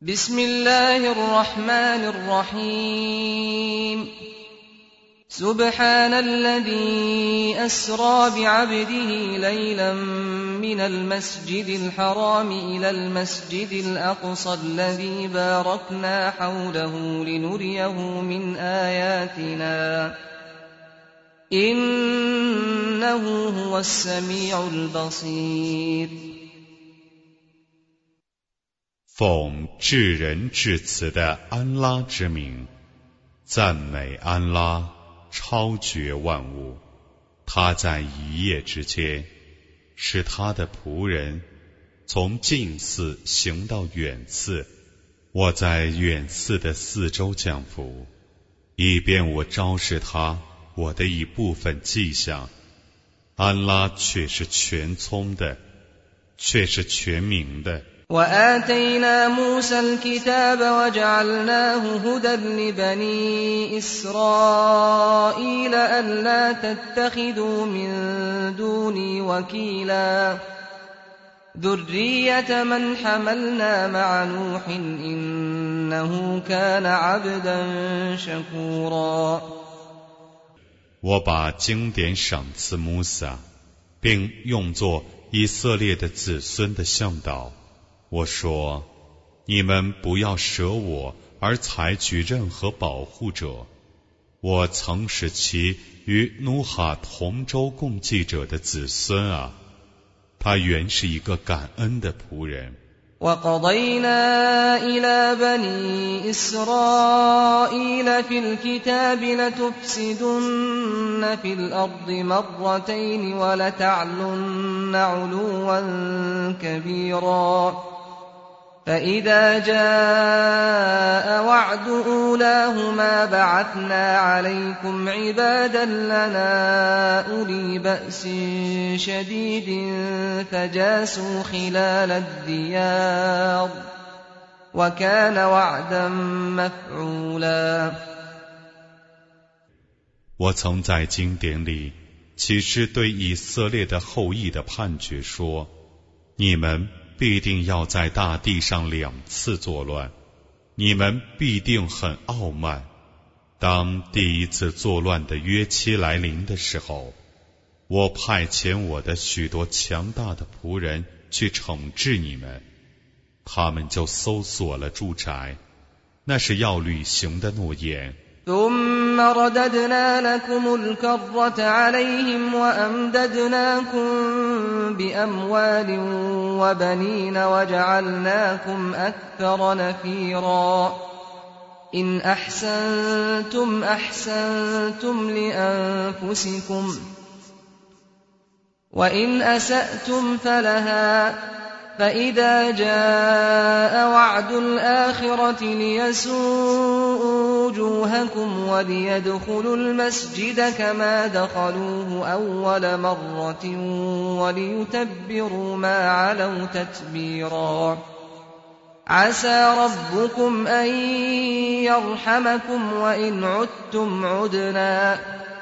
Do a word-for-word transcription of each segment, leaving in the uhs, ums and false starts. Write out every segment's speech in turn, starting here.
بسم الله الرحمن الرحيم سبحان الذي أسرى بعبده ليلا من المسجد الحرام إلى المسجد الأقصى الذي باركنا حوله لنريه من آياتنا إنه هو السميع البصير 奉至仁至慈的安拉之名，赞美安拉，超绝万物。他在一夜之间，使他的仆人从近寺行到远寺。我在远寺的四周降伏，以便我昭示他我的一部分迹象。安拉却是全聪的，却是全明的。 وآتينا موسى الكتاب وجعلناه هدى لبني إسرائيل ألا تتخذوا من دوني وكيلا ذرية من حملنا مع نوح إنه كان عبدا شكورا 我把经典赏赐穆萨，并用作以色列的子孙的向导。我说，你们不要舍我而采取任何保护者。我曾使其与努哈同舟共济者的子孙啊，他原是一个感恩的仆人。 وَقَضَيْنَا إِلَى بَنِي إِسْرَائِيلَ فِي الْكِتَابِ لَتُفْسِدُنَّ فِي الْأَرْضِ مَرَّتَيْنِ وَلَتَعْلُنَّ عُلُوًّا كَبِيرًا فإذا جاء وعد أولاهما بعثنا عليكم عبادا لنا أولي بأس شديد فجاسوا خلال الديار وكان وعدا مفعولا 我曾在经典里启示对以色列的后裔的判决说，你们必定要在大地上两次作乱，你们必定很傲慢。当第一次作乱的约期来临的时候，我派遣我的许多强大的仆人去惩治你们，他们就搜索了住宅，那是要履行的诺言。 ثم رددنا لكم الكرة عليهم وأمددناكم بأموال وبنين وجعلناكم أكثر نفيرا إن أحسنتم أحسنتم لأنفسكم وإن أسأتم فلها فإذا جاء وعد الآخرة ليسوءوا وجوهكم وليدخلوا المسجد كما دخلوه أول مرة وليتبروا ما علوا تتبيرا عسى ربكم أن يرحمكم وإن عدتم عدنا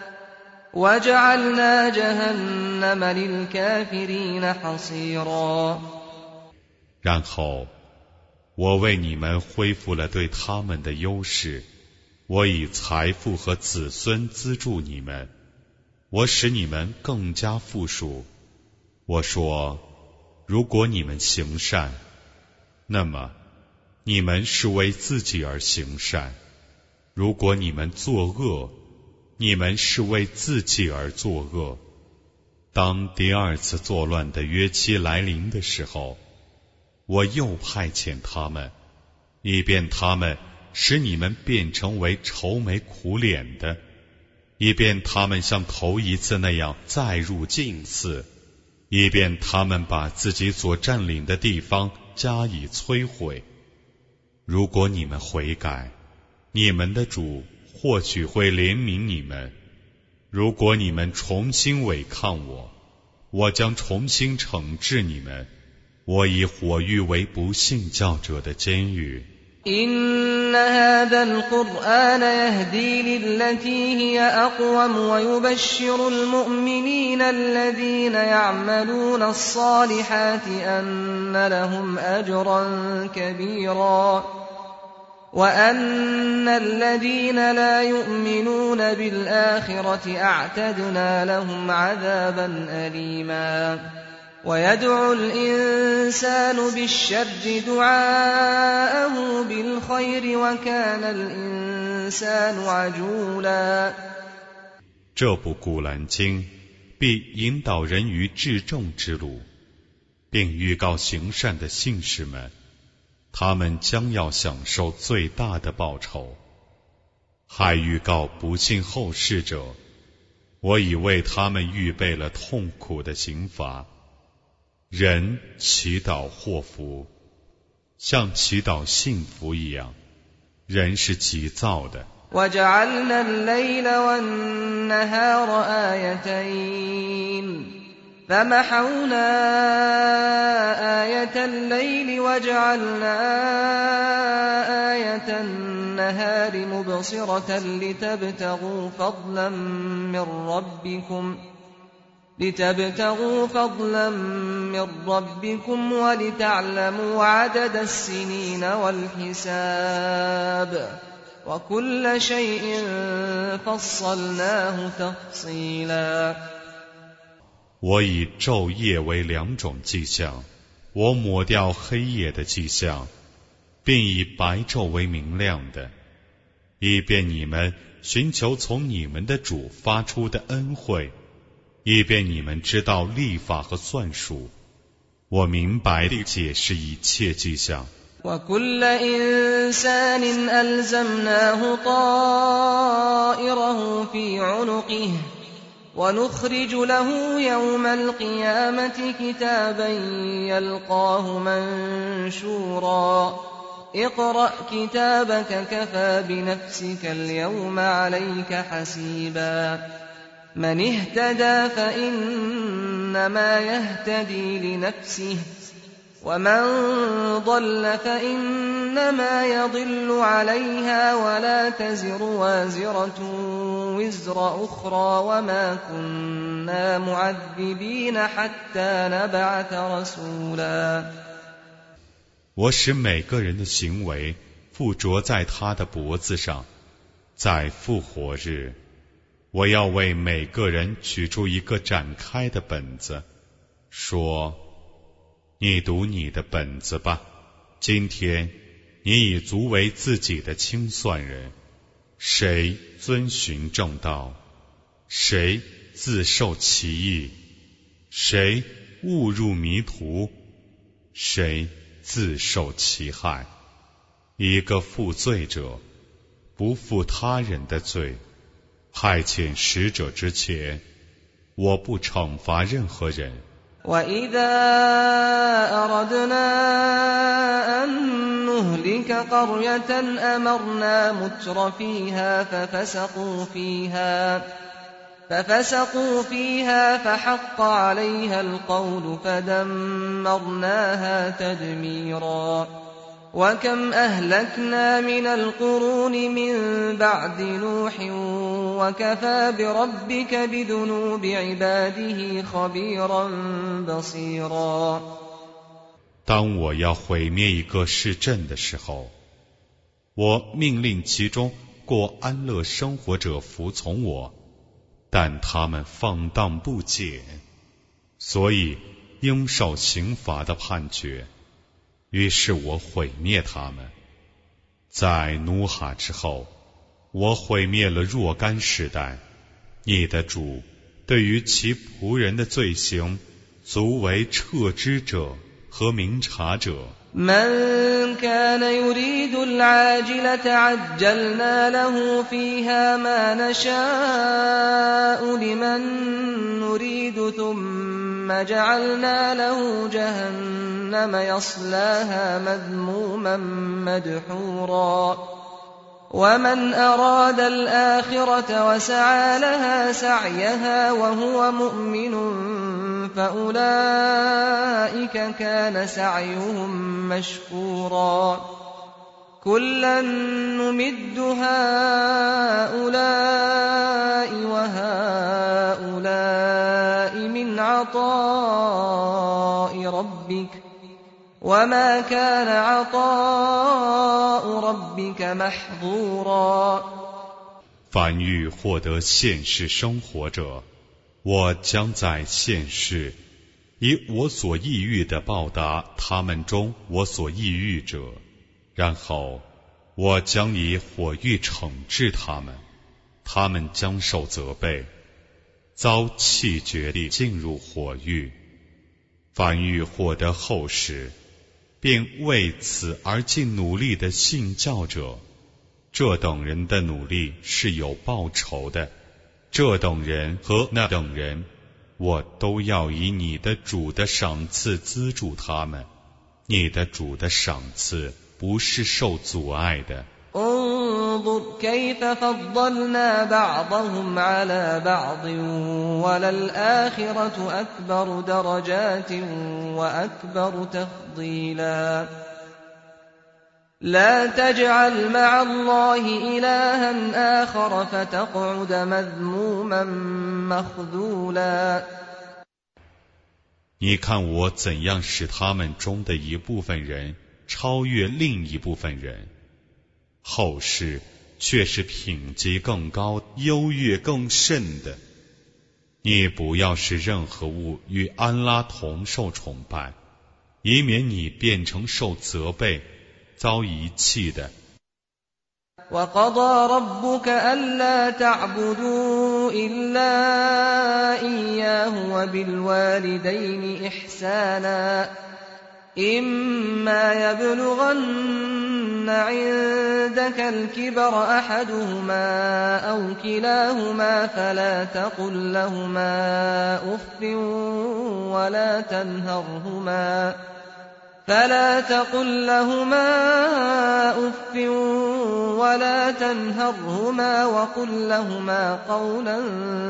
وجعلنا جهنم للكافرين حصيرا 然后我为你们恢复了对他们的优势，我以财富和子孙资助你们，我使你们更加富庶。我说，如果你们行善，那么你们是为自己而行善；如果你们作恶，你们是为自己而作恶。当第二次作乱的约期来临的时候，我又派遣他们，以便他们使你们变成为愁眉苦脸的，以便他们像头一次那样再入近寺，以便他们把自己所占领的地方加以摧毁。如果你们悔改，你们的主或许会怜悯你们；如果你们重新违抗我，我将重新惩治你们。我以火狱为不信教者的监狱。 إن هذا القرآن يهدي للتي هي أقوم ويبشر المؤمنين الذين يعملون الصالحات أن لهم أجرا كبيرا وأن الذين لا يؤمنون بالآخرة أعتدنا لهم عذابا أليما ويدعو الإنسان بالشر دعاءه بالخير وكان الإنسان عجولا。 这部古兰经必引导人于至正之路，并预告行善的信士们，他们将要享受最大的报酬，还预告不信后世者，我已为他们预备了痛苦的刑罚。人祈祷祸福，像祈祷幸福一样，人是急躁的。 وَجَعَلْنَا اللَّيْلَ وَالنَّهَارَ آيَتَيْنِ فَمَحَوْنَا آيَةَ اللَّيْلِ وَجَعَلْنَا آيَةَ النَّهَارِ مُبْصِرَةً لِتَبْتَغُوا فَضْلًا مِّن رَّبِّكُمْ لِتَبْتَغُوا فَضْلًا مِّن رَّبِّكُمْ وَلِتَعْلَمُوا عَدَدَ السِّنِينَ وَالْحِسَابَ وَكُلَّ شَيْءٍ فَصَّلْنَاهُ تَفْصِيلًا。 我以昼夜为两种迹象，我抹掉黑夜的迹象，并以白昼为明亮的，以便你们寻求从你们的主发出的恩惠，以便你们知道历法和算术。我明白地解释一切迹象。 وَكُلَّ إِنسَانٍ أَلْزَمْنَاهُ طَائِرَهُ فِي عُنُقِهِ وَنُخْرِجُ لَهُ يَوْمَ الْقِيَامَةِ كِتَابًا يَلْقَاهُ مَنشُورًا اقْرَأْ كِتَابَكَ كَفَى بِنَفْسِكَ الْيَوْمَ عَلَيْكَ حَسِيبًا مَنِ اهْتَدَى فَإِنَّمَا يَهْتَدِي لِنَفْسِهِ وَمَنْ ضَلَّ فَإِنَّمَا يَضِلُّ عَلَيْهَا وَلَا تَزِرُ وَازِرَةٌ وِزْرَ أُخْرَى وَمَا كُنَّا مُعَذِّبِينَ حَتَّى نَبْعَثَ رَسُولًا。 我使每个人的行为附着在他的脖子上，在复活日，我要为每个人取出一个展开的本子，说：你读你的本子吧，今天你已足为自己的清算人。谁遵循正道，谁自受其益，谁误入迷途，谁自受其害。一个负罪者不负他人的罪，派遣使者之前，我不惩罚任何人。 وَإِذَا أَرَدْنَا أَن نُّهْلِكَ قَرْيَةً أَمَرْنَا مُتْرَ فِيهَا فَفَسَقُوا فِيهَا فَفَسَقُوا فِيهَا فَحَقَّ عَلَيْهَا الْقَوْلُ فَدَمَّرْنَاهَا تَدْمِيرًا وَكَمْ أَهْلَكْنَا مِنَ الْقُرُونِ مِن بَعْدِ نُوحٍ وَكَفَى بِرَبِّكَ بِذُنُوبِ عِبَادِهِ خَبِيرًا بَصِيرًا。 当我要毁灭一个市镇的时候，我命令其中过安乐生活者服从我，但他们放荡不检，所以应受刑罚的判决。于是我毁灭他们。在努哈之后，我毁灭了若干时代。你的主对于其仆人的罪行，足为彻知者和明察者。 من كان يريد العاجلة عجلنا له فيها ما نشاء لمن نريد ثم جعلنا له جهنم يصلاها مذموما مدحورا ومن أراد الآخرة وسعى لها سعيها وهو مؤمن فأولئك كان سعيهم مشكورا كلا نمد هؤلاء وهؤلاء من عطاء ربك وما كان عطاء ربك محظورا。 凡欲获得现世生活者，我将在现世以我所抑郁的报答他们中我所抑郁者，然后我将以火狱惩治他们，他们将受责备，遭弃绝地进入火狱。凡欲获得后世并为此而尽努力的信教者，这等人的努力是有报酬的。这等人和那等人，我都要以你的主的赏赐资助他们。你的主的赏赐不是受阻碍的。 انظر كيف فضلنا بعضهم على بعض وللآخرة أكبر درجات وأكبر تفضيلا لا تجعل مع الله إلها آخر فتقعد مذموما مخذولا。 你看我怎样使他们中的一部分人超越另一部分人，后世却是品级更高、优越更甚的。你不要使任何物与安拉同受崇拜，以免你变成受责备、遭遗弃的。 وقضى ربك ألا تعبدوا إلا إياه وبالوالدين إحسانا إما يبلغن عندك الكبر أحدهما أو كلاهما فلا تقل لهما أف ولا تنهرهما فلا تقل لهما أف ولا تنهرهما وقل لهما قولا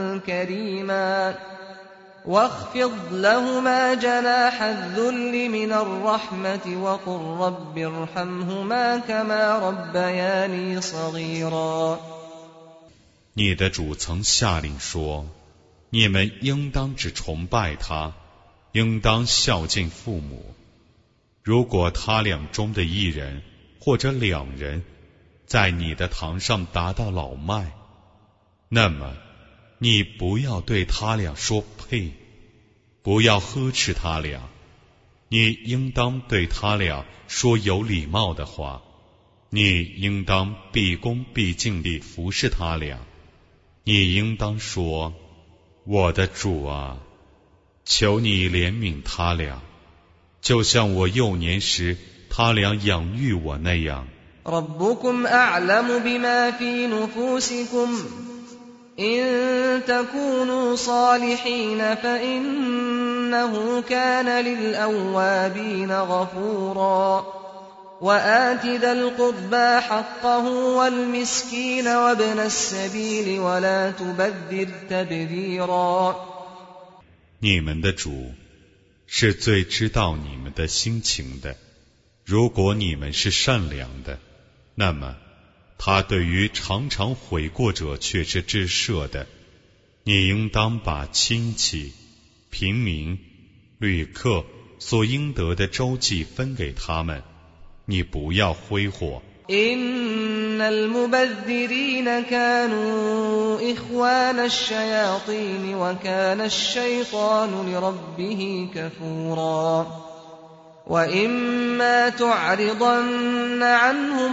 كريما واخفض لهما جناح الذل من الرحمة وقل رب ارحمهما كما ربياني صغيرا。 你的主曾下令说，你们应当只崇拜他，应当孝敬父母。如果他俩中的一人或者两人在你的堂上达到老迈，那么你不要对他俩说呸，不要呵斥他俩，你应当对他俩说有礼貌的话，你应当毕恭毕敬地服侍他俩，你应当说，我的主啊，求你怜悯他俩，就像我幼年时他俩养育我那样。 ربكم أعلم بما في نفوسكم إن تكونوا صالحين فإنه كان للأوابين غفورا وآت ذا القربى حقه والمسكين وابن السبيل ولا تبذر تبذيرا。 你们的主是最知道你们的心情的，如果你们是善良的，那么他对于常常悔过者却是至赦的。你应当把亲戚、平民、旅客所应得的周济分给他们，你不要挥霍。 إن المبذرين كانوا إخوان الشياطين وكان الشيطان لربه كفورا وإما تعرضن عنهم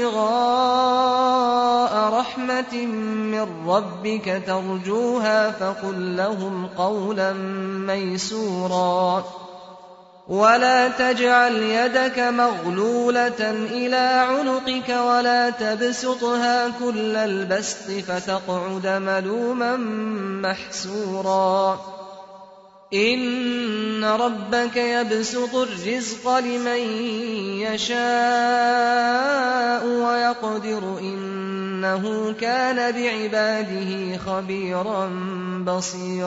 ابتغاء رحمة من ربك ترجوها فقل لهم قولا ميسورا ولا تجعل يدك مغلولة إلى عنقك ولا تبسطها كل البسط فتقعد ملوما محسورا إن ربك يبسط الرزق لمن يشاء ويقدر إنه كان بعباده خبيرا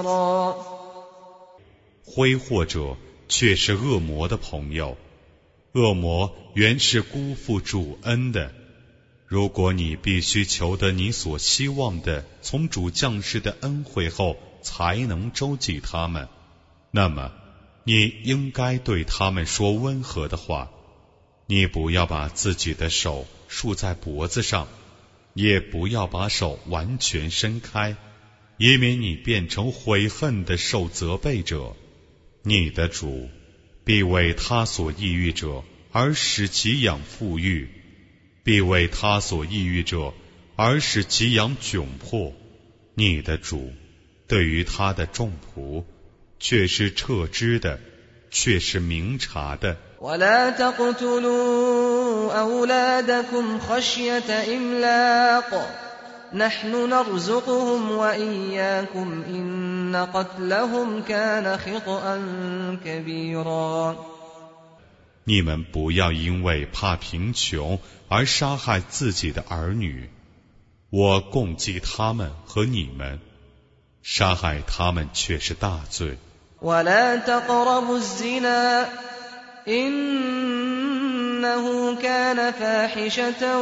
بصيرا。 挥霍者却是恶魔的朋友， 恶魔原是辜负主恩的。如果你必须求得你所希望的从主降世的恩惠后才能周济他们，那么你应该对他们说温和的话。你不要把自己的手束在脖子上，也不要把手完全伸开，以免你变成悔恨的受责备者。你的主必为他所抑郁者而使其养富裕，必为他所抑郁者而使其养窘迫。你的主对于他的众仆却是彻知的，却是明察的。 ولا تقتلوا أولادكم خشية إملاق نحن نرزقهم وإياكم إن قتلهم كان خطأ كبيرا。 你们不要因为怕贫穷而杀害自己的儿女，我供给他们和你们，杀害他们却是大罪。 ولا تقربوا الزنا إنه كان فاحشة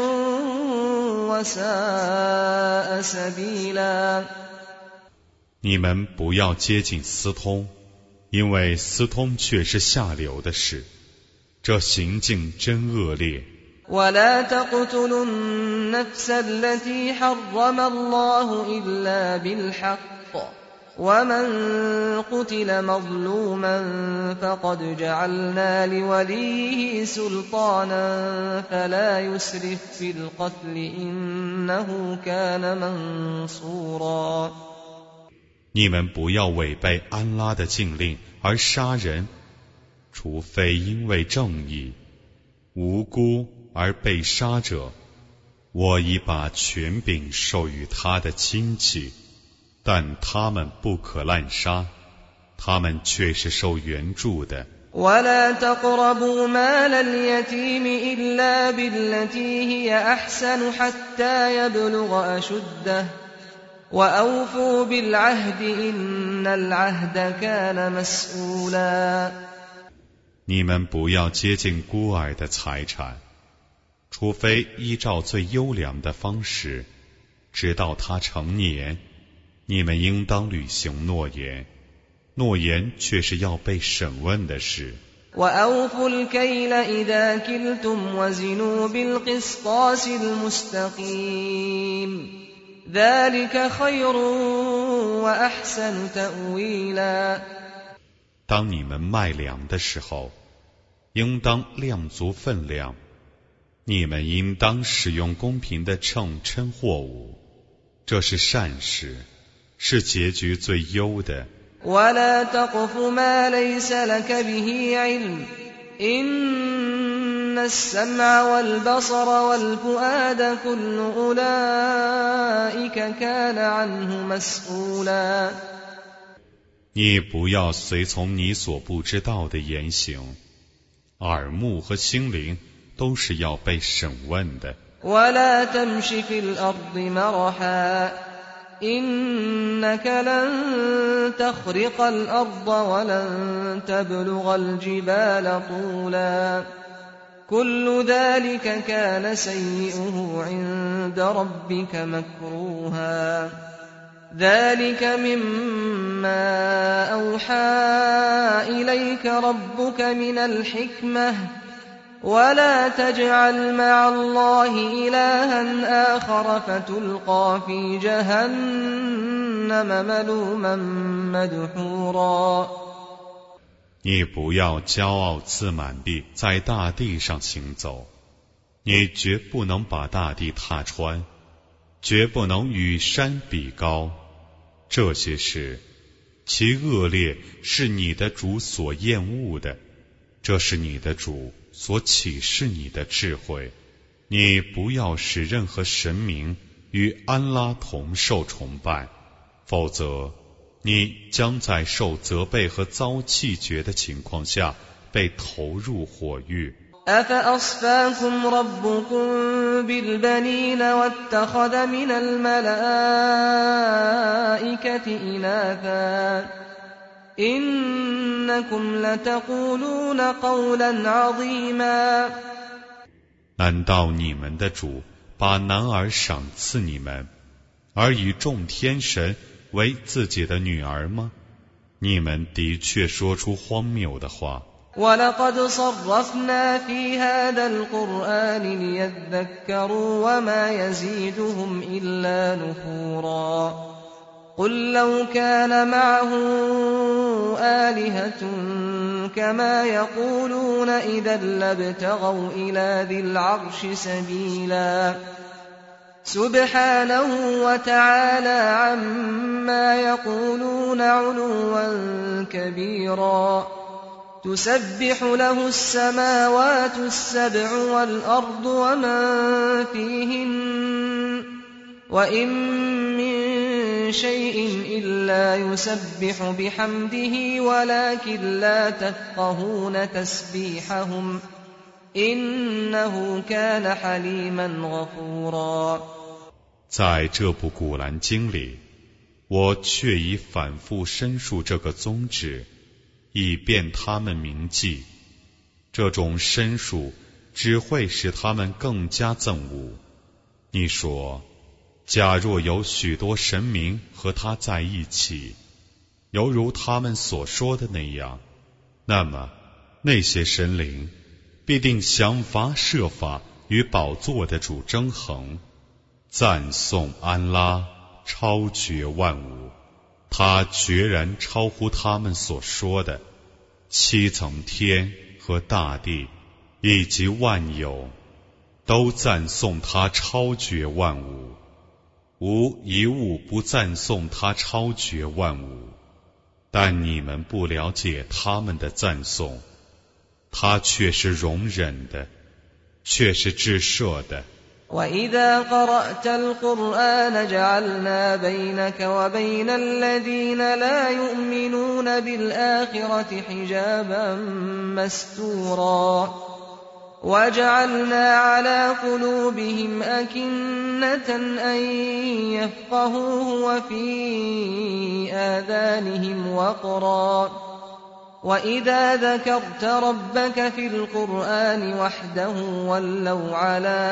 وساء سبيلا。 你们不要接近私通，因为私通却是下流的事，这行径真恶劣。 ولا تقتلوا النفس التي حرم الله إلا بالحق ومن قتل مظلوما فقد جعلنا لوليه سلطانا فلا يسرف في القتل إنه كان منصورا。 你们不要违背安拉的禁令而杀人，除非因为正义，无辜而被杀者，我已把权柄授予他的亲戚，但他们不可滥杀，他们却是受援助的。 ولا تقربوا مال اليتيم إلا بالتي هي أحسن حتى يبلغ أشده وأوفوا بالعهد إن العهد كان مسؤولا。 你们不要接近孤儿的财产，除非依照最优良的方式，直到他成年。你们应当履行诺言，诺言却是要被审问的事。 وأوفوا الكيل إذا كلتم وزنوا بالقسطاس المستقيم ذلك خير وأحسن تأويلا。 当你们卖粮的时候，应当量足分量，你们应当使用公平的秤称货物，这是善事，是结局最优的。 ولا تقف ما ليس لك به علم إن السمع والبصر والفؤاد كل أولئك كان عنه مسؤولا。 你不要随从你所不知道的言行，耳目和心灵都是要被审问的。 ولا تمش في الأرض مرحا إنك لن تخرق الأرض ولن تبلغ الجبال طولا كل ذلك كان سيئه عند ربك مكروها ذلك مما أوحى إليك ربك من الحكمة ولا تجعل مع الله إلها آخر فتلقى في جهنم ملوما مدحورا。 你不要骄傲自满地在大地上行走，你绝不能把大地踏穿，绝不能与山比高。这些事，其恶劣是你的主所厌恶的，这是你的主所启示你的智慧。你不要使任何神明与安拉同受崇拜，否则你将在受责备和遭弃绝的情况下被投入火狱。 أفأصفاكم ربكم بالبنين واتخذ من الملائكة إناثا إنكم لتقولون قولا عظيما 难道你们的主把男儿赏赐你们，而以众天神为自己的女儿吗？你们的确说出荒谬的话。 وَلَقَدْ صَرَّفْنَا فِي هَذَا الْقُرْآنِ لِيَذَّكَّرُوا وَمَا يَزِيدُهُمْ إِلَّا نُفُورًا قُل لَّوْ كَانَ مَعَهُ آلِهَةٌ كَمَا يَقُولُونَ إِذًا لَّابْتَغَوْا إِلَىٰ ذِي الْعَرْشِ سَبِيلًا سُبْحَانَهُ وَتَعَالَىٰ عَمَّا يَقُولُونَ عُلُوًّا كَبِيرًا تُسَبِّحُ لَهُ السَّمَاوَاتُ السَّبْعُ وَالْأَرْضُ وَمَن فِيهِنَّ وَإِن مِّن شَيْءٍ إِلَّا يُسَبِّحُ بِحَمْدِهِ وَلَٰكِن لَّا تَفْقَهُونَ تَسْبِيحَهُمْ إِنَّهُ كَانَ حَلِيمًا غَفُورًا 在这部古兰经里，我却已反复申述这个宗旨，以便他们铭记。这种申述只会使他们更加憎恶。你说，假若有许多神明和他在一起，犹如他们所说的那样，那么那些神灵必定想法设法与宝座的主争衡。赞颂安拉，超绝万物，他决然超乎他们所说的。七层天和大地以及万有都赞颂他超绝万物，无一物不赞颂他超绝万物，但你们不了解他们的赞颂，他却是容忍的，却是至赦的。 وَإِذَا قَرَأْتَ الْقُرْآنَ جَعَلْنَا بَيْنَكَ وَبَيْنَ الَّذِينَ لَا يُؤْمِنُونَ بِالْآخِرَةِ حِجَابًا مَّسْتُورًا وَجَعَلْنَا عَلَىٰ قُلُوبِهِمْ أَكِنَّةً أَن يَفْقَهُوهُ وَفِي آذَانِهِمْ وَقْرًا وَإِذَا ذَكَرْتَ رَبَّكَ فِي الْقُرْآنِ وَحْدَهُ وَلَّوْا عَلَىٰ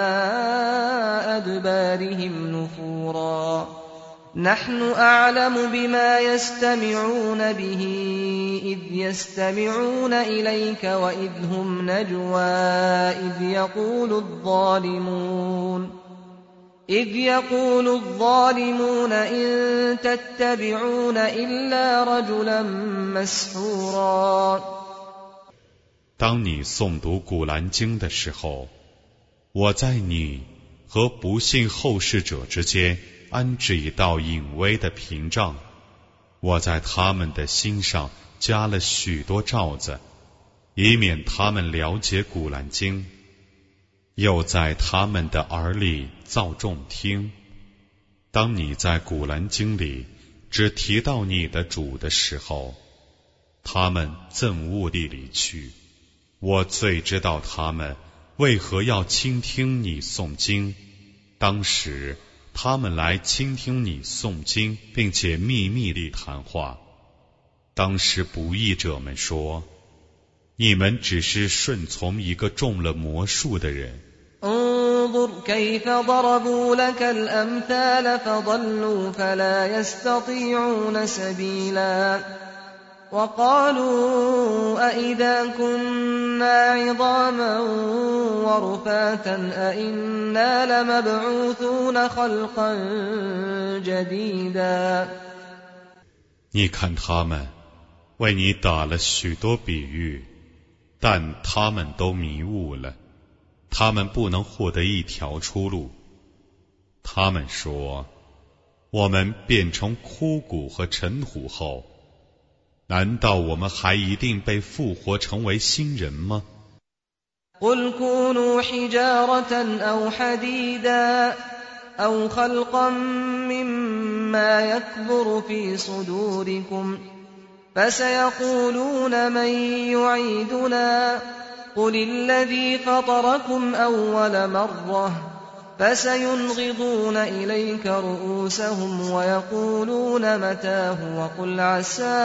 أَدْبَارِهِمْ نُفُورًا نَحْنُ أَعْلَمُ بِمَا يَسْتَمِعُونَ بِهِ إِذْ يَسْتَمِعُونَ إِلَيْكَ وَإِذْ هُمْ نَجْوَىٰ إِذْ يَقُولُ الظَّالِمُونَ إِذْ يَقُولُ الظَّالِمُونَ إِن تَتَّبِعُونَ إِلَّا رَجُلًا مَّسْحُورًا 当你诵读古兰经的时候，我在你和不信后世者之间安置一道隐微的屏障，我在他们的心上加了许多罩子，以免他们了解古兰经，又在他们的耳里造众听。当你在古兰经里只提到你的主的时候，他们憎恶地离去。我最知道他们为何要倾听你诵经。当时他们来倾听你诵经，并且秘密地谈话。当时不义者们说，你们只是顺从一个中了魔术的人。 انظر كيف ضربوا لك الأمثال فضلوا فلا يستطيعون سبيلا وقالوا أئذا كنا عظاما ورفاتا أئنا لمبعوثون خلقا جديدا 你看他们为你打了许多比喻，但他们都迷雾了，他们不能获得一条出路。他们说，我们变成枯骨和尘土后，难道我们还一定被复活成为新人吗？ قُلْ كُونُوا حِجَارَةً أَوْ حَدِيدًا أَوْ خَلْقًا مِّمَّا يَكْبُرُ فِي صُدُورِكُمْ فَسَيَقُولُونَ مَن يُعِيدُنَا قُلِ الَّذِي فَطَرَكُمْ أَوَّلَ مَرَّةٍ فسينغضون إليك رؤوسهم ويقولون متاه وقل عسى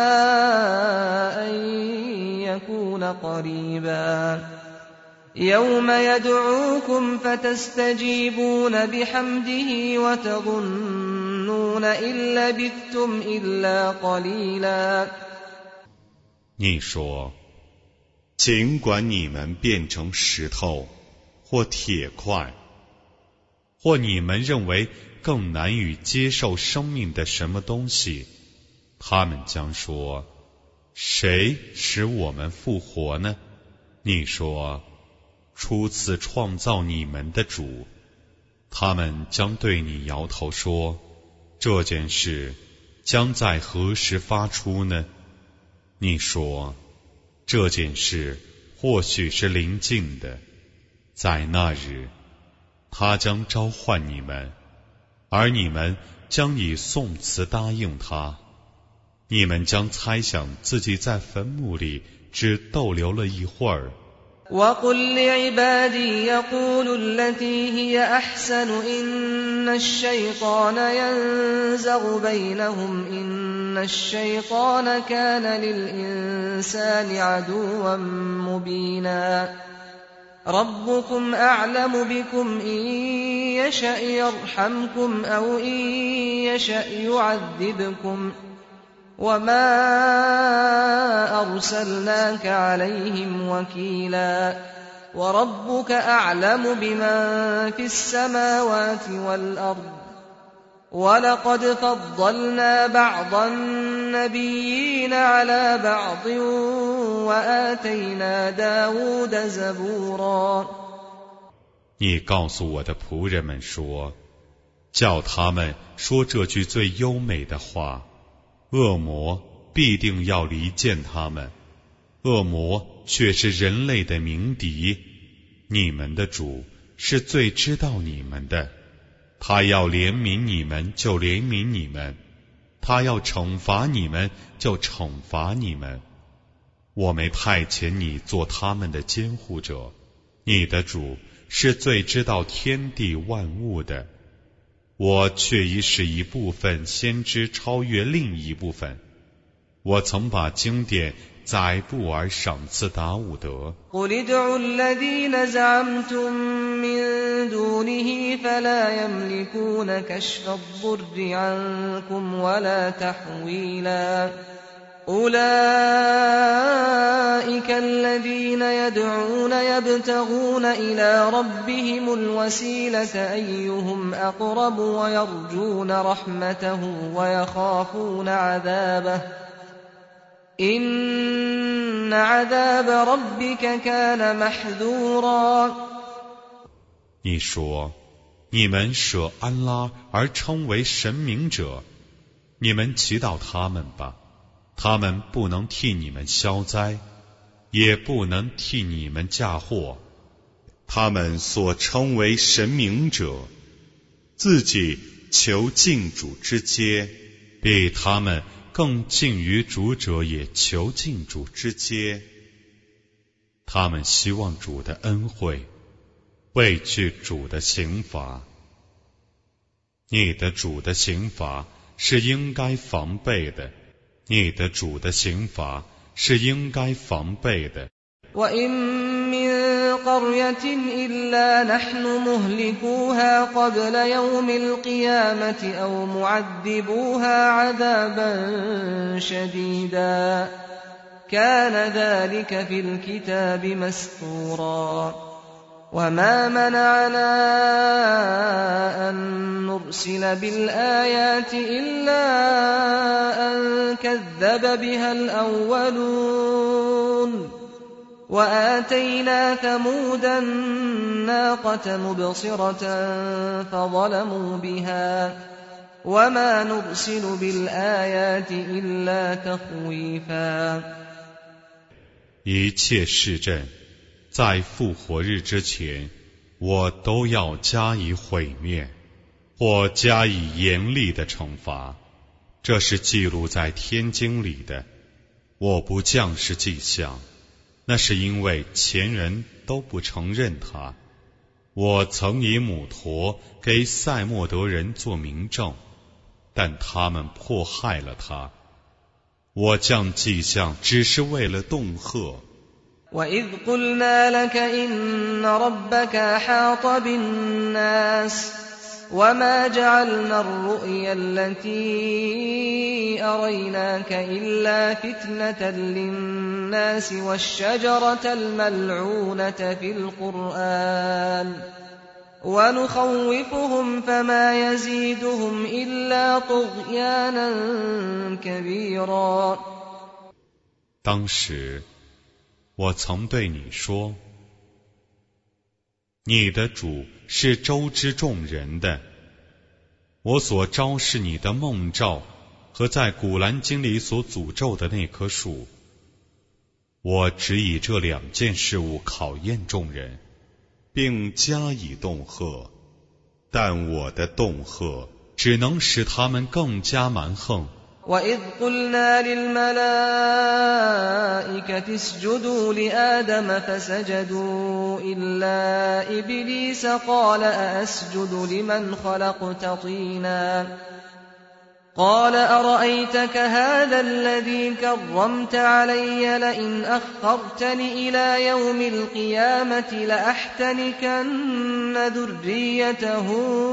أن يكون قريبا يوم يدعوكم فتستجيبون بحمده وتظنون إن لبثتم إلا قليلا 你说，尽管你们变成石头或铁块，或你们认为更难以接受生命的什么东西，他们将说，谁使我们复活呢？你说，初次创造你们的主。他们将对你摇头说，这件事将在何时发出呢？你说，这件事或许是临近的，在那日他将召唤你们，而你们将以颂词答应他。你们将猜想自己在坟墓里只逗留了一会儿。 وَقُلْ لِعِبَادِي يَقُولُوا الَّتِي هِيَ أَحْسَنُ إِنَّ الشَّيْطَانَ يَنزَغُ بَيْنَهُمْ إِنَّ الشَّيْطَانَ كَانَ لِلْإِنسَانِ عَدُوًّا مُبِينًا رَبُّكُمْ أَعْلَمُ بِكُمْ إِن يَشَأْ يَرْحَمْكُمْ أَوْ إِن يَشَأْ يُعَذِّبْكُمْ وَمَا أَرْسَلْنَاكَ عَلَيْهِمْ وَكِيلًا وَرَبُّكَ أَعْلَمُ بِمَن فِي السَّمَاوَاتِ وَالْأَرْضِ وَلَقَدْ فَضَّلْنَا بَعْضَ النَّبِيِّينَ عَلَى بَعْضٍ وَآتَيْنَا دَاوُودَ زَبُورًا 你告诉我的仆人们说，叫他们说这句最优美的话，恶魔必定要离间他们，恶魔却是人类的鸣笛。你们的主是最知道你们的，他要怜悯你们就怜悯你们，他要惩罚你们就惩罚你们。我没派遣你做他们的监护者，你的主是最知道天地万物的。我却已使一部分先知超越另一部分。我曾把经典载布而赏赐达伍德。 قُلِ ادْعُوا الَّذِينَ زَعَمْتُم مِّن دُونِهِ فَلَا يَمْلِكُونَ كَشْفَ الضُّرِّ عَنكُمْ وَلَا تَحْوِيلًا أُولَئِكَ الَّذِينَ يَدْعُونَ يَبْتَغُونَ إِلَى رَبِّهِمُ الْوَسِيلَةَ أَيُّهُمْ أَقْرَبُ وَيَرْجُونَ رَحْمَتَهُ وَيَخَافُونَ عَذَابَهُ إِنَّ عَذَابَ رَبِّكَ كَانَ مَحْذُورًا 你说，你们舍安拉而称为神明者，你们祈祷他们吧，他们不能替你们消灾，也不能替你们嫁祸。他们所称为神明者，自己求敬主之阶，比他们更近于主者也求敬主之阶。他们希望主的恩惠，畏惧主的刑罚。你的主的刑罚是应该防备的，你的主的刑罚是应该防备的。 وَإِن مِّن قَرْيَةٍ إِلَّا نَحْنُ مُهْلِكُوهَا قَبْلَ يَوْمِ الْقِيَامَةِ أَوْ مُعَذِّبُوهَا عَذَابًا شَدِيدًا كَانَ ذَلِكَ فِي الْكِتَابِ مَسْطُورًا وَمَا مَنَعَنَا أَن نُّرْسِلَ بِالْآيَاتِ إِلَّا أَن كَذَّبَ بِهَا الْأَوَّلُونَ وَآتَيْنَا ثَمُودَ النَّاقَةَ مُبْصِرَةً فَظَلَمُوا بِهَا وَمَا نُرْسِلُ بِالْآيَاتِ إِلَّا تَخْوِيفًا 一切市镇在复活日之前，我都要加以毁灭，或加以严厉的惩罚。这是记录在天经里的。我不降示迹象，那是因为前人都不承认它。 我曾以母驼给塞莫德人做明证，但他们迫害了他。我降迹象只是为了恫吓。 وَإِذْ قُلْنَا لَكَ إِنَّ رَبَّكَ أَحَاطَ بِالنَّاسِ وَمَا جَعَلْنَا الرُّؤْيَا الَّتِي أَرَيْنَاكَ إِلَّا فِتْنَةً لِلنَّاسِ وَالشَّجَرَةَ الْمَلْعُونَةَ فِي الْقُرْآنِ وَنُخَوِّفُهُمْ فَمَا يَزِيدُهُمْ إِلَّا طُغْيَانًا كَبِيرًا。 当时我曾对你说，你的主是周知众人的。我所昭示你的梦兆和在古兰经里所诅咒的那棵树，我只以这两件事物考验众人，并加以恫吓，但我的恫吓只能使他们更加蛮横。 وَإِذْ قُلْنَا لِلْمَلَائِكَةِ اسْجُدُوا لِآدَمَ فَسَجَدُوا إِلَّا إِبْلِيسَ قَالَ أَأَسْجُدُ لِمَنْ خَلَقْتَ طِينًا قَالَ أَرَأَيْتَكَ هَذَا الَّذِي كَرَّمْتَ عَلَيَّ لَئِنْ أَخَّرْتَنِ إِلَى يَوْمِ الْقِيَامَةِ لَأَحْتَنِكَنَّ ذُرِّيَّتَهُ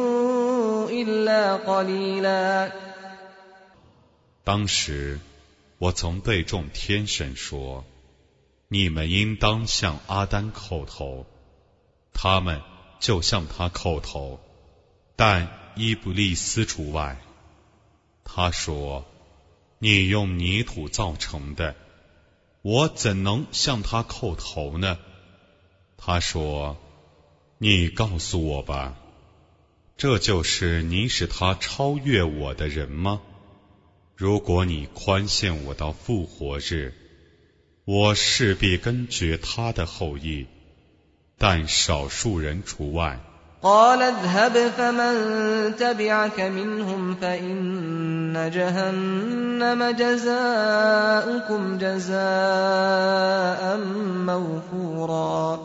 إِلَّا قَلِيلًا。 当时我曾对众天神说，你们应当向阿丹叩头，他们就向他叩头，但伊布利斯除外。他说，你用泥土造成的，我怎能向他叩头呢？他说，你告诉我吧，这就是你使他超越我的人吗？如果你宽限我到复活日，我势必根绝他的后裔，但少数人除外。 قال اذهب فمن تبعك منهم فإن جهنم جزاؤكم جزاء موفورا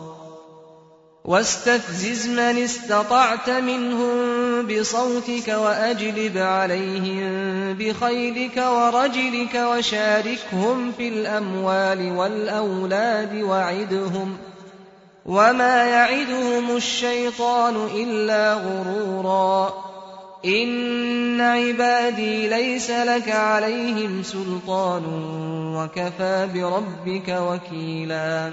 واستفزز من استطعت منهم بصوتك وأجلب عليهم بخيلك ورجلك وشاركهم في الأموال والأولاد وعدهم وما يعدهم الشيطان إلا غرورا إن عبادي ليس لك عليهم سلطان وكفى بربك وكيلا。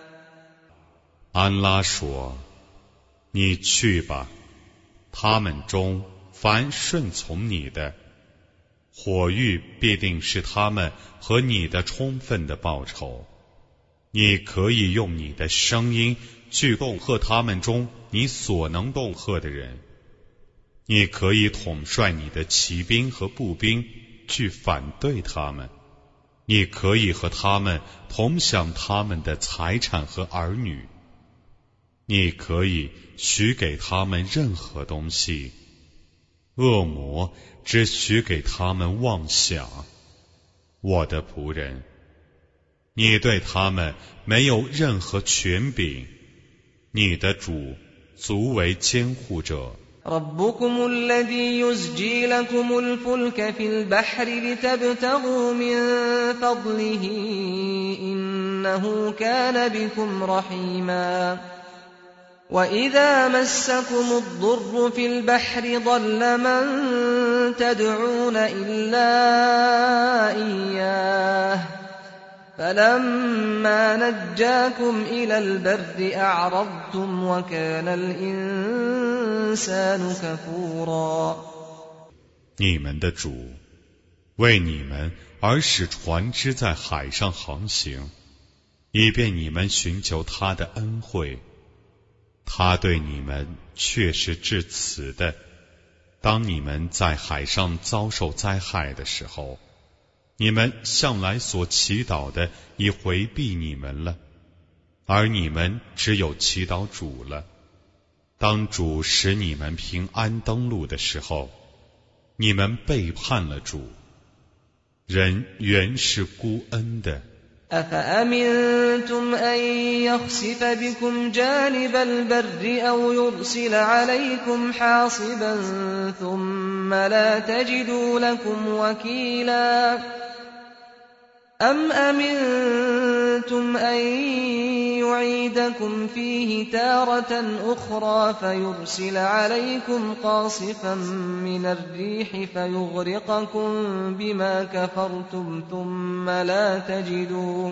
安拉说，你去吧，他们中凡顺从你的，火狱必定是他们和你的充分的报酬。你可以用你的声音去恫吓他们中你所能恫吓的人，你可以统帅你的骑兵和步兵去反对他们，你可以和他们同享他们的财产和儿女，你可以许给他们任何东西，恶魔只许给他们妄想。我的仆人，你对他们没有任何权柄，你的主足为监护者。 ربكم الذي يزجي لكم الفلك في البحر لتبتغوا من فضله إنه كان بكم رحيما وإذا مسكم الضر في البحر ضل من تدعون إلا إياه فلما نجاكم إلى البر أعرضتم وكان الإنسان كفورا。 你们的主为你们而使船只在海上航行，以便你们寻求他的恩惠。他对你们却是至慈的。当你们在海上遭受灾害的时候，你们向来所祈祷的已回避你们了，而你们只有祈祷主了。当主使你们平安登陆的时候，你们背叛了主。人原是孤恩的。 أفأمنتم أن يخسف بكم جانب البر أو يرسل عليكم حاصبا ثم لا تجدوا لكم وكيلا أم أمنتم أن يعيدكم فيه تارة أخرى فيرسل عليكم قاصفا من الريح فيغرقكم بما كفرتم ثم لا تجدوا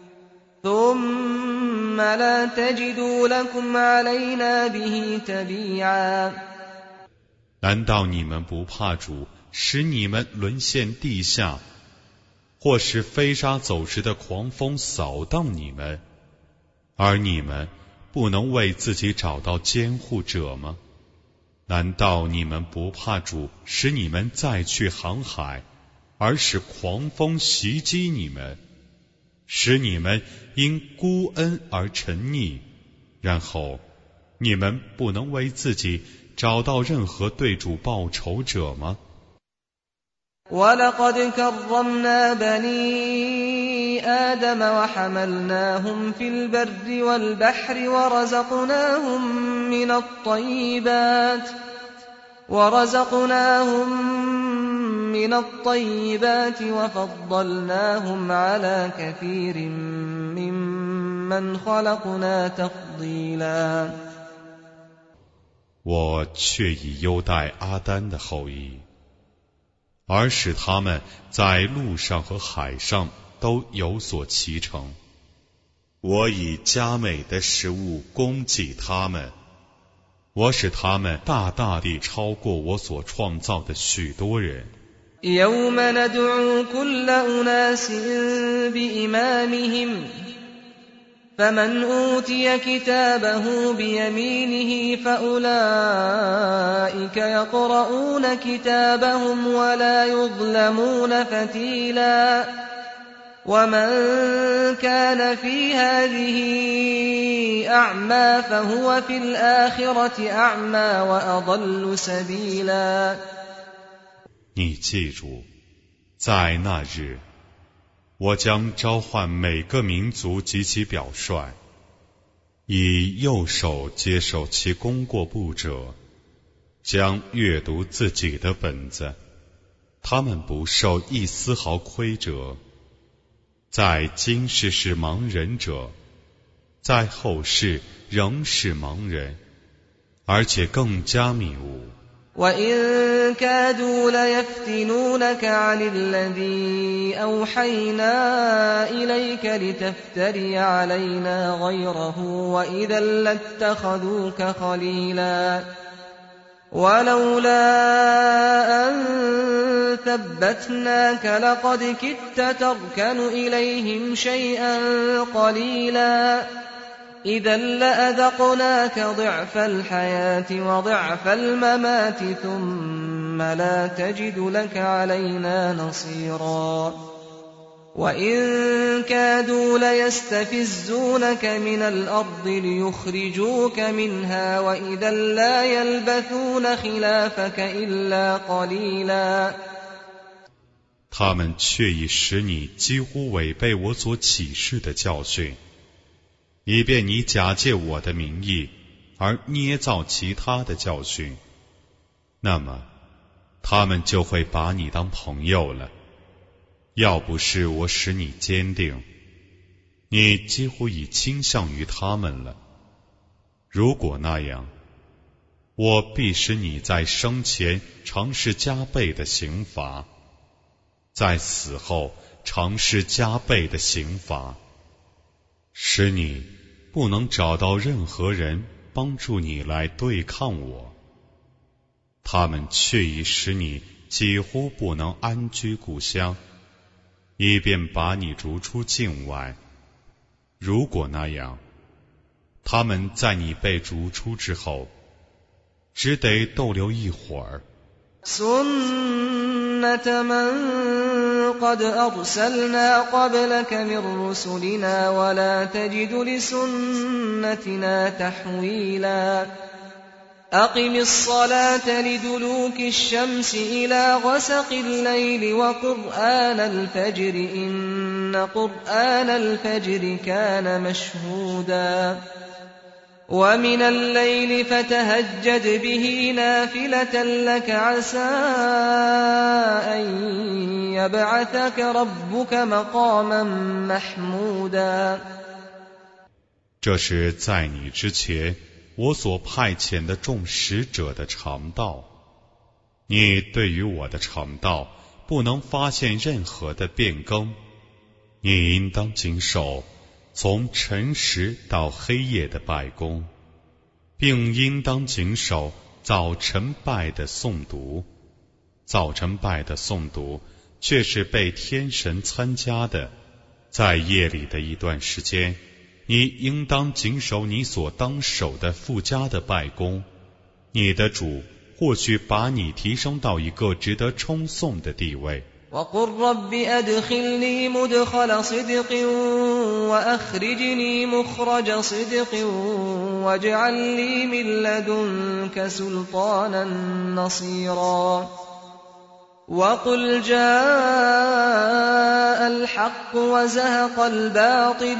ثم لا تجدوا لكم علينا به تبيعا。 难道你们不怕主使你们沦陷地下，或是飞沙走石的狂风扫荡你们，而你们不能为自己找到监护者吗？难道你们不怕主使你们再去航海，而使狂风袭击你们，使你们因孤恩而沉溺，然后你们不能为自己找到任何对主报仇者吗 وَلَقَدْ كَرَّمْنَا بَنِي آدَمَ وَحَمَلْنَاهُمْ فِي الْبَرِّ وَالْبَحْرِ وَرَزَقْنَاهُمْ مِنَ الطَّيِّبَاتِ وَرَزَقْنَاهُمْ مِنَ الطَّيِّبَاتِ وَفَضَّلْنَاهُمْ عَلَى كَثِيرٍ مِّمَّنْ خَلَقْنَا تَفْضِيلًا。 我却已优待阿丹的后裔，而使他们在路上和海上都有所骑乘。我以佳美的食物供给他们，我使他们大大地超过我所创造的许多人。 يَوْمَ نَدْعُو كُلَّ أُنَاسٍ بِإِمَامِهِمْ فمن أوتي كتابه بيمينه فأولئك يقرؤون كتابهم ولا يظلمون فتيلا ومن كان في هذه أعمى فهو في الآخرة أعمى وأضل سبيلا。 你记住，在那日我将召唤每个民族及其表率，以右手接受其功过簿者，将阅读自己的本子，他们不受一丝毫亏折。在今世是盲人者，在后世仍是盲人，而且更加迷雾。 وَإِن كَادُوا لَيَفْتِنُونَكَ عَنِ الَّذِي أَوْحَيْنَا إِلَيْكَ لِتَفْتَرِيَ عَلَيْنَا غَيْرَهُ وَإِذًا لَاتَّخَذُوكَ خَلِيلًا وَلَوْلَا أَن ثَبَّتْنَاكَ لَقَدْ كِدتَّ تَرْكَنُ إِلَيْهِمْ شَيْئًا قَلِيلًا إِذًا لَأَذَقْنَاكَ ضِعْفَ الْحَيَاةِ وَضِعْفَ الْمَمَاتِ ثُمَّ لَا تَجِدُ لَكَ عَلَيْنَا نَصِيرًا وَإِن كَادُوا لَيَسْتَفِزُّونَكَ مِنَ الْأَرْضِ لِيُخْرِجُوكَ مِنْهَا وَإِذًا لَا يَلْبَثُونَ خِلَافَكَ إِلَّا قَلِيلًا。 他们却已使你几乎违背我所启示的教训，以便你假借我的名义而捏造其他的教训，那么他们就会把你当朋友了。要不是我使你坚定，你几乎已倾向于他们了。如果那样，我必使你在生前尝试加倍的刑罚，在死后尝试加倍的刑罚，使你不能找到任何人帮助你来对抗我。他们却已使你几乎不能安居故乡，以便把你逐出境外。如果那样，他们在你被逐出之后，只得逗留一会儿。 سُنَّةَ مَن قَدْ أَرْسَلْنَا قَبْلَكَ مِن رُّسُلِنَا وَلَا تَجِدُ لِسُنَّتِنَا تَحْوِيلًا أَقِمِ الصَّلَاةَ لِدُلُوكِ الشَّمْسِ إِلَى غَسَقِ اللَّيْلِ وَقُرْآنَ الْفَجْرِ إِنَّ إن قرآن الفجر كان مشهودا ومن الليل فتهجد به نافلة لك عسى أن يبعثك ربك مقاما محمودا。 这是在你之前我所派遣的众使者的常道，你对于我的常道不能发现任何的变更，你应当谨守从晨时到黑夜的拜功，并应当谨守早晨拜的诵读。早晨拜的诵读却是被天神参加的，在夜里的一段时间，你应当谨守你所当守的附加的拜功。你的主或许把你提升到一个值得称颂的地位。 وقل رب أدخلني مدخل صدق وأخرجني مخرج صدق واجعل لي من لدنك سلطانا نصيرا وقل جاء الحق وزهق الباطل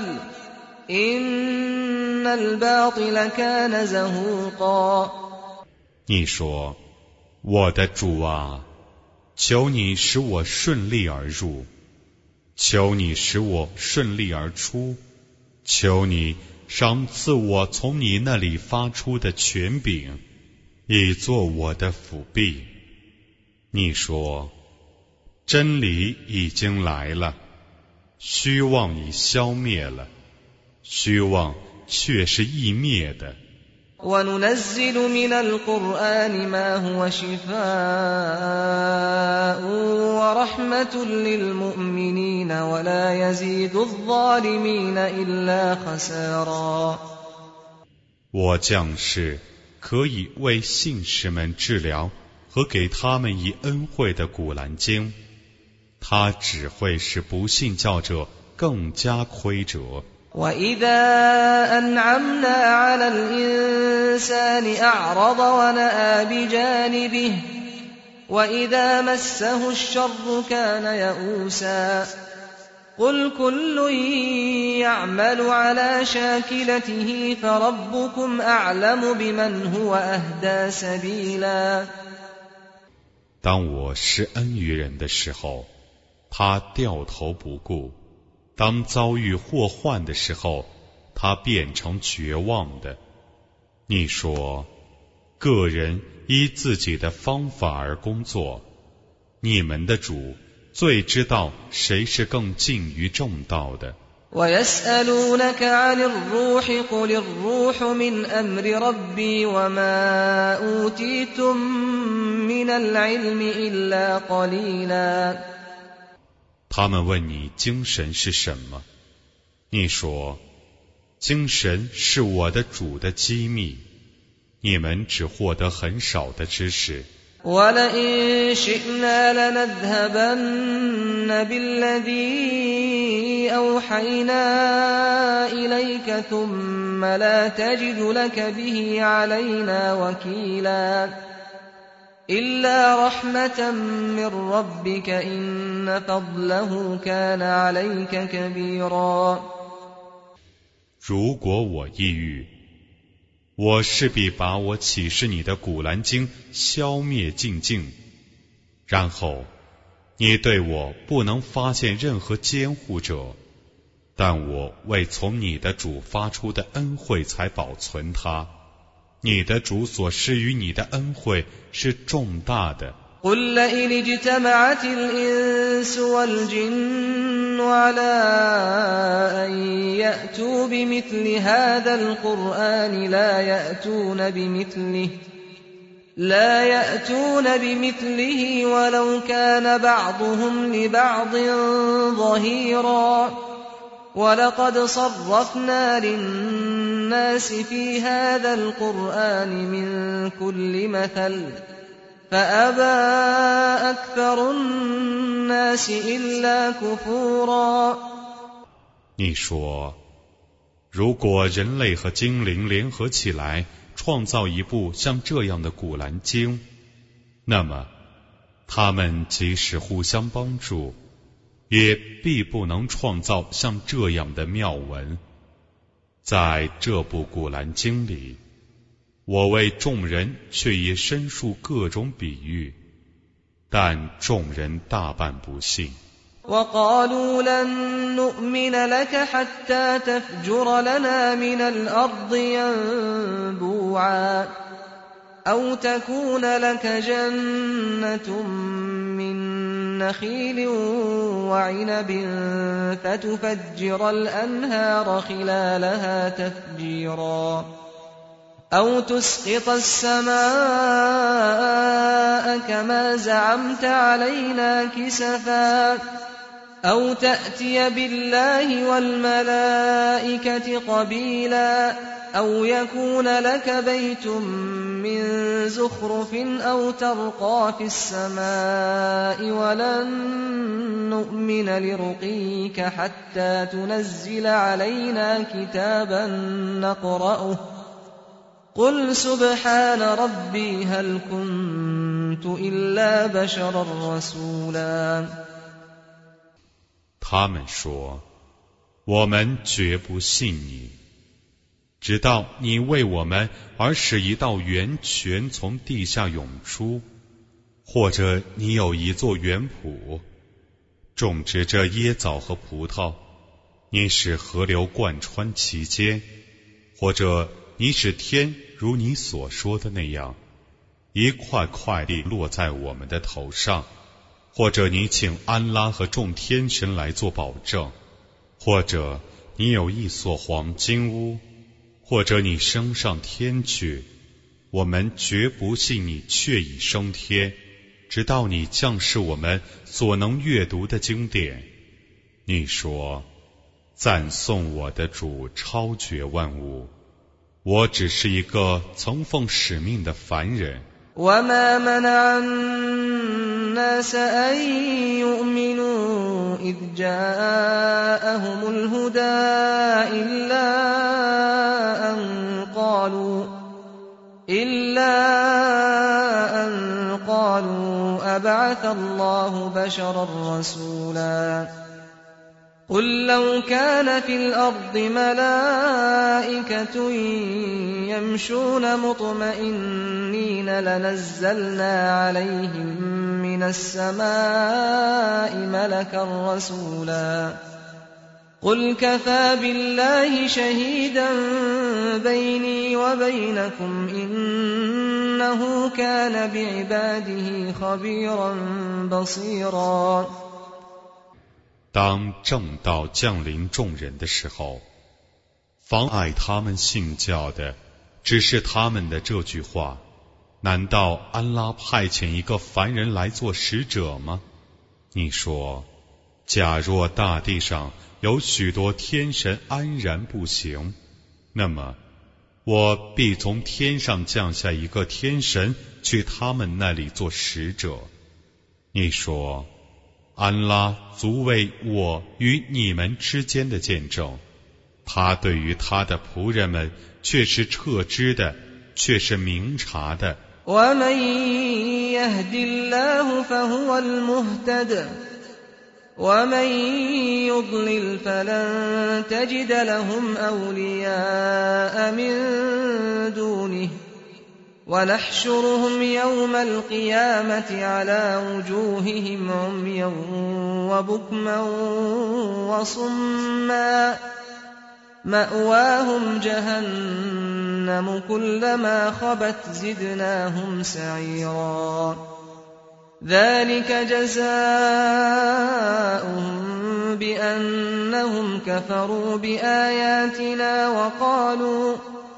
إن الباطل كان زهوقا。 你说，我的主啊，求你使我顺利而入，求你使我顺利而出，求你赏赐我从你那里发出的权柄，以作我的辅弼。你说，真理已经来了，虚妄已消灭了，虚妄却是易灭的。 وَنُنَزِّلُ مِنَ الْقُرْآنِ مَا هُوَ شِفَاءٌ وَرَحْمَةٌ لِّلْمُؤْمِنِينَ وَلَا يَزِيدُ الظَّالِمِينَ إِلَّا خَسَارًا。 我降世可以为信士们治疗和给他们以恩惠的古兰经，它只会使不信教者更加亏折。 وَإِذَا أَنْعَمْنَا عَلَى الْإِنسَانِ أَعْرَضَ وَنَأَىٰ بِجَانِبِهِ وَإِذَا مَسَّهُ الشَّرُّ كَانَ يَئُوسًا قُلْ كُلٌّ يَعْمَلُ عَلَى شَاكِلَتِهِ فَرَبُّكُمْ أَعْلَمُ بِمَنْ هُوَ أَهْدَىٰ سَبِيلًا。 当我施恩于人的时候，他掉头不顾；当遭遇祸患的时候，他变成绝望的。你说，个人依自己的方法而工作，你们的主最知道谁是更近于正道的。 وَيَسْأَلُونَكَ عَنِ الرُّوحِ قُلِ الرُّوحُ مِنْ أَمْرِ رَبِّي وَمَا أُوتِيتُم مِّنَ الْعِلْمِ إِلَّا قَلِيلًا。 他们问你精神是什么，你说，精神是我的主的机密，你们只获得很少的知识。 وَلَئِن شِئْنَا لَنَذْهَبَنَّ بِالَّذِي أَوْحَيْنَا إِلَيْكَ ثُمَّ لَا تَجِدُ لَكَ بِهِ عَلَيْنَا وَكِيلًا إِلَّا رَحْمَةً مِّن رَّبِّكَ إِنَّ فَضْلَهُ كَانَ عَلَيْكَ كَبِيرًا。 如果我抑郁，我势必把我启示你的古兰经消灭净尽，然后你对我不能发现任何监护者，但我为从你的主发出的恩惠才保存它。你的主所施于你的恩惠是重大的。 قُل لَّئِنِ اجْتَمَعَتِ الْإِنسُ وَالْجِنُّ عَلَىٰ أَن يَأْتُوا بِمِثْلِ هَٰذَا الْقُرْآنِ لَا يَأْتُونَ بِمِثْلِهِ لَا يَأْتُونَ بِمِثْلِهِ وَلَوْ كَانَ بَعْضُهُمْ لِبَعْضٍ ظَهِيرًا وَلَقَدْ صَرَّفْنَا لِلنَّاسِ فِي هَٰذَا الْقُرْآنِ مِن كُلِّ مَثَلٍ فَأَبَىٰ أَكْثَرُ النَّاسِ إِلَّا كُفُورًا。 你说，如果人类和精灵联合起来创造一部像这样的古兰经，那么他们即使互相帮助， 也必不能创造像这样的妙文。在这部古兰经里，我为众人却也申述各种比喻，但众人大半不信。 وقالوا لن نؤمن لك حتى تفجر لنا من الأرض ينبوعا أو تكون لك جنة من نخيل وعنب فتفجر الأنهار خلالها تفجيرا أو تسقط السماء كما زعمت علينا كسفا أو تأتي بالله والملائكة قبيلا أو يكون لك بيت من زخرف أو ترقى في السماء ولن نؤمن لرقيك حتى تنزل علينا كتابا نقرأه قل سبحان ربي هل كنت إلا بشرا رسولا 他们说，我们绝不信你，直到你为我们而使一道源泉从地下涌出，或者你有一座园圃，种植着椰枣和葡萄，你使河流贯穿其间，或者你使天如你所说的那样，一块块地落在我们的头上，或者你请安拉和众天神来做保证，或者你有一所黄金屋，或者你升上天去，我们绝不信你确已升天，直到你降示我们所能阅读的经典。你说，赞颂我的主超绝万物，我只是一个曾奉使命的凡人。 وما منع الناس أن يؤمنوا إذ جاءهم الهدى إلا أن قالوا إلا أن قالوا أبعث الله بشرا رسولا قل لو كان في الأرض ملائكة يمشون مطمئنين لنزلنا عليهم من السماء ملكا رسولا قل كفى بالله شهيدا بيني وبينكم إنه كان بعباده خبيرا بصيرا 当正道降临众人的时候，妨碍他们信教的只是他们的这句话，难道安拉派遣一个凡人来做使者吗？你说，假若大地上有许多天神安然不行，那么我必从天上降下一个天神去他们那里做使者。你说，安拉足为我与你们之间的见证，他对于他的仆人们却是彻知的，却是明察的。 ومن يهد الله فهو المهتد ومن يضلل فلن تجد لهم أولياء من دونه ونحشرهم يوم القيامة على وجوههم عميا وبكما وصما مأواهم جهنم كلما خبت زدناهم سعيرا ذلك جزاؤهم بأنهم كفروا بآياتنا وقالوا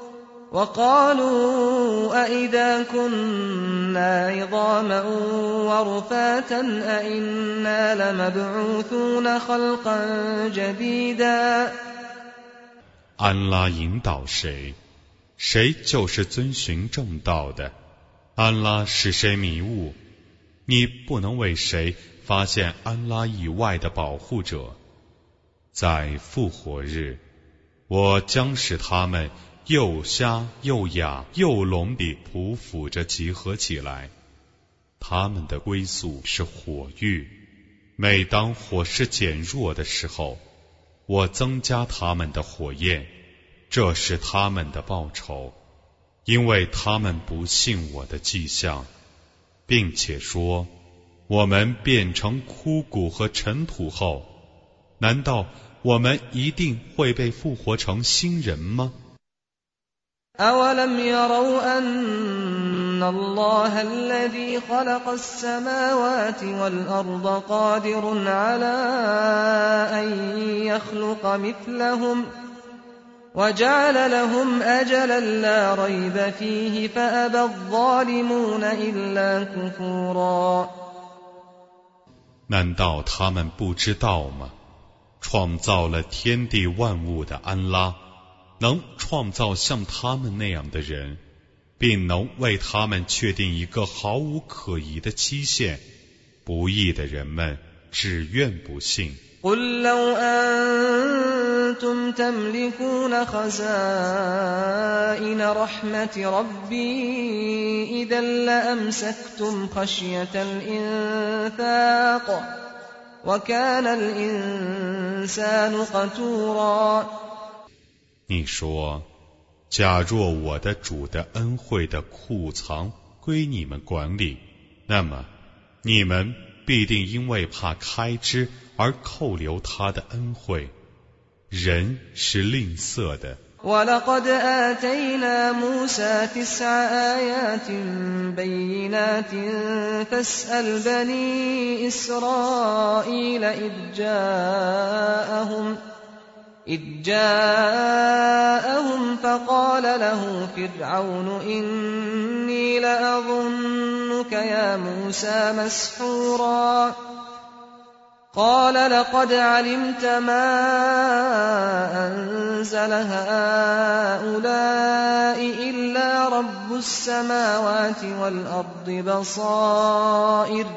وقالوا أئذا كنا عظاما ورفاتا أئنا لمبعوثون خلقا جديدا 安拉引导谁，谁就是遵循正道的。安拉使谁迷雾，你不能为谁发现安拉以外的保护者。在复活日，我将使他们又瞎又哑又聋地匍匐着集合起来，他们的归宿是火狱， 每当火势减弱的时候，我增加他们的火焰，这是他们的报酬，因为他们不信我的迹象，并且说，我们变成枯骨和尘土后，难道我们一定会被复活成新人吗？ أولم يروا أن الله الذي خلق السماوات والأرض قادر على أن يخلق مثلهم وجعل لهم أجلا لا ريب فيه فأبى الظالمون إلا كفورا 难道他们不知道吗？创造了天地万物的安拉能创造像他们那样的人，并能为他们确定一个毫无可疑的期限，不义的人们只愿不信。 قل لو أنتم تملكون خزائن رحمة ربي إذا لأمسكتم خشية الإنفاق وكان الإنسان قتورا 你说，假若我的主的恩惠的库藏归你们管理，那么你们必定因为怕开支而扣留他的恩惠。人是吝啬的。 ولقد آتينا موسى تسع آيات بينات فاسأل بني إسرائيل إذ جاءهم إذ جاءهم فقال له فرعون إني لأظنك يا موسى مسحورا قال لقد علمت ما أنزل هؤلاء إلا رب السماوات والأرض بصائر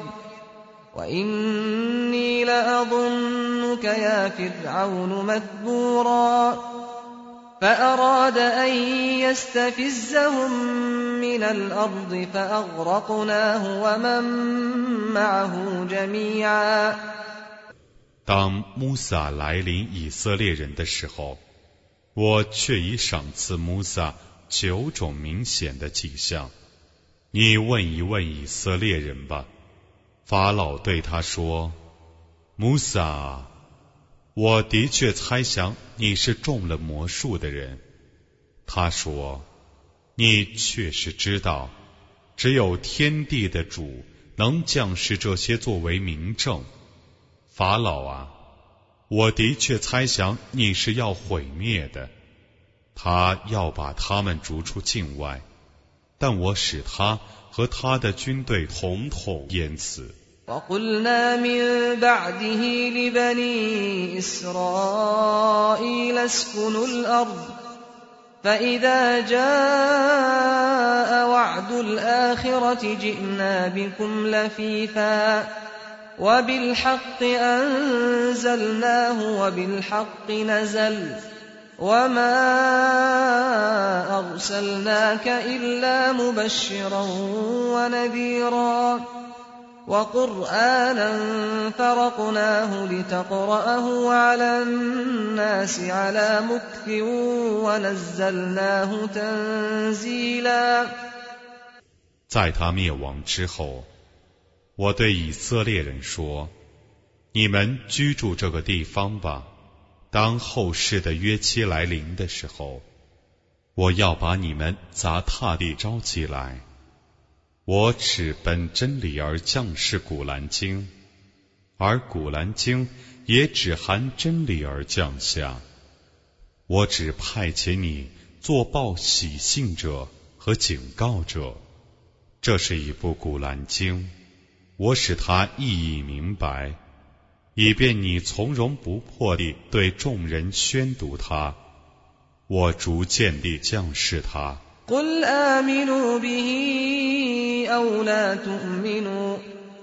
وإني لأظنك يا فرعون مثبورا فأراد أن يستفزهم من الأرض فأغرقناه ومن معه جميعا 当穆萨来临以色列人的时候，我却已赏赐穆萨九种明显的迹象。你问一问以色列人吧。法老对他说：“穆萨，我的确猜想你是中了魔术的人。”他说：“你确实知道，只有天地的主能降示这些作为明证。法老啊，我的确猜想你是要毁灭的，他要把他们逐出境外，但我使他和他的军队统统淹死。” وقلنا من بعده لبني إسرائيل اسكنوا الأرض فإذا جاء وعد الآخرة جئنا بكم لفيفا وبالحق أنزلناه وبالحق نزل وما أرسلناك إلا مبشرا ونذيرا وقرآنا فرقناه لتقرأه على الناس على مكث ونزلناه تنزيلا 在他灭亡之后，我对以色列人说：“你们居住这个地方吧。当后世的约期来临的时候，我要把你们杂沓地招起来。我只本真理而降示古兰经，而古兰经也只含真理而降下。我只派遣你作报喜信者和警告者。这是一部古兰经，我使它意义明白，以便你从容不迫地对众人宣读它。我逐渐地降示它。 قل آمنوا به أو لا تؤمنوا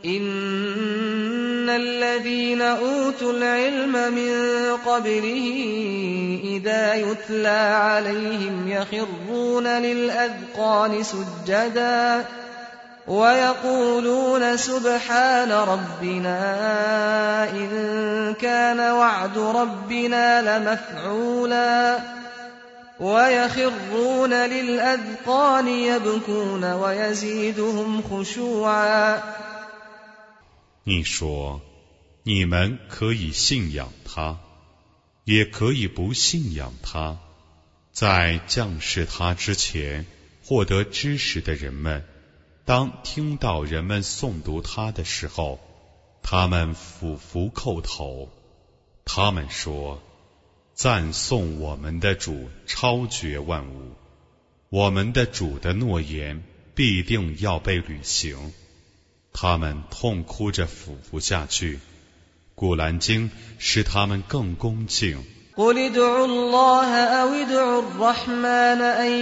إن الذين أوتوا العلم من قبله إذا يتلى عليهم يخرون للأذقان سجدا ويقولون سبحان ربنا إن كان وعد ربنا لمفعولا ويخرون للأذقان يبكون ويزيدهم خشوعا。 你说，你们可以信仰他，也可以不信仰他。在降世他之前，获得知识的人们，当听到人们诵读他的时候，他们俯伏叩头。他们说，赞颂我们的主超绝万物，我们的主的诺言必定要被履行。他们痛哭着俯伏下去。古兰经使他们更恭敬。 قل ادعوا الله أو ادعوا الرحمن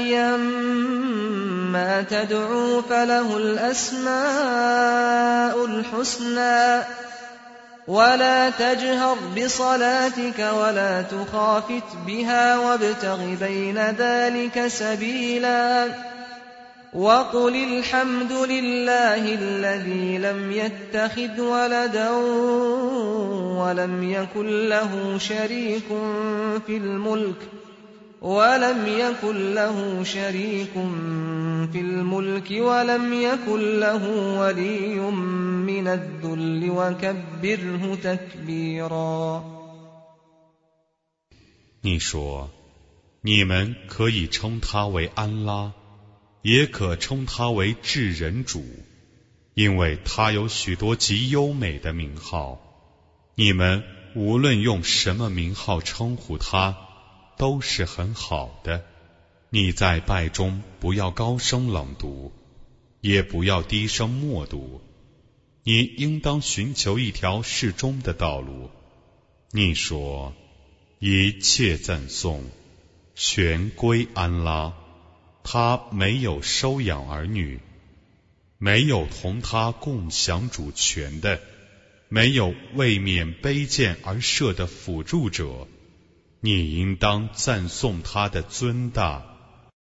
أيما تدعوا فله الأسماء الحسنى ولا تجهر بصلاتك ولا تخافت بها وابتغ بين ذلك سبيلا وقل الحمد لله الذي لم يتخذ ولدا ولم يكن له شريك في الملك ولم يكن له شريك في الملك ولم يكن له ولي من الذل وكبره تكبيرا。 你说，你们可以称他为安拉，也可称他为至人主，因为他有许多极优美的名号。你们无论用什么名号称呼他，都是很好的。你在拜中不要高声朗读，也不要低声默读，你应当寻求一条适中的道路。你说，一切赞颂全归安拉，他没有收养儿女，没有同他共享主权的，没有为免卑贱而设的辅助者。你应当赞颂他的尊大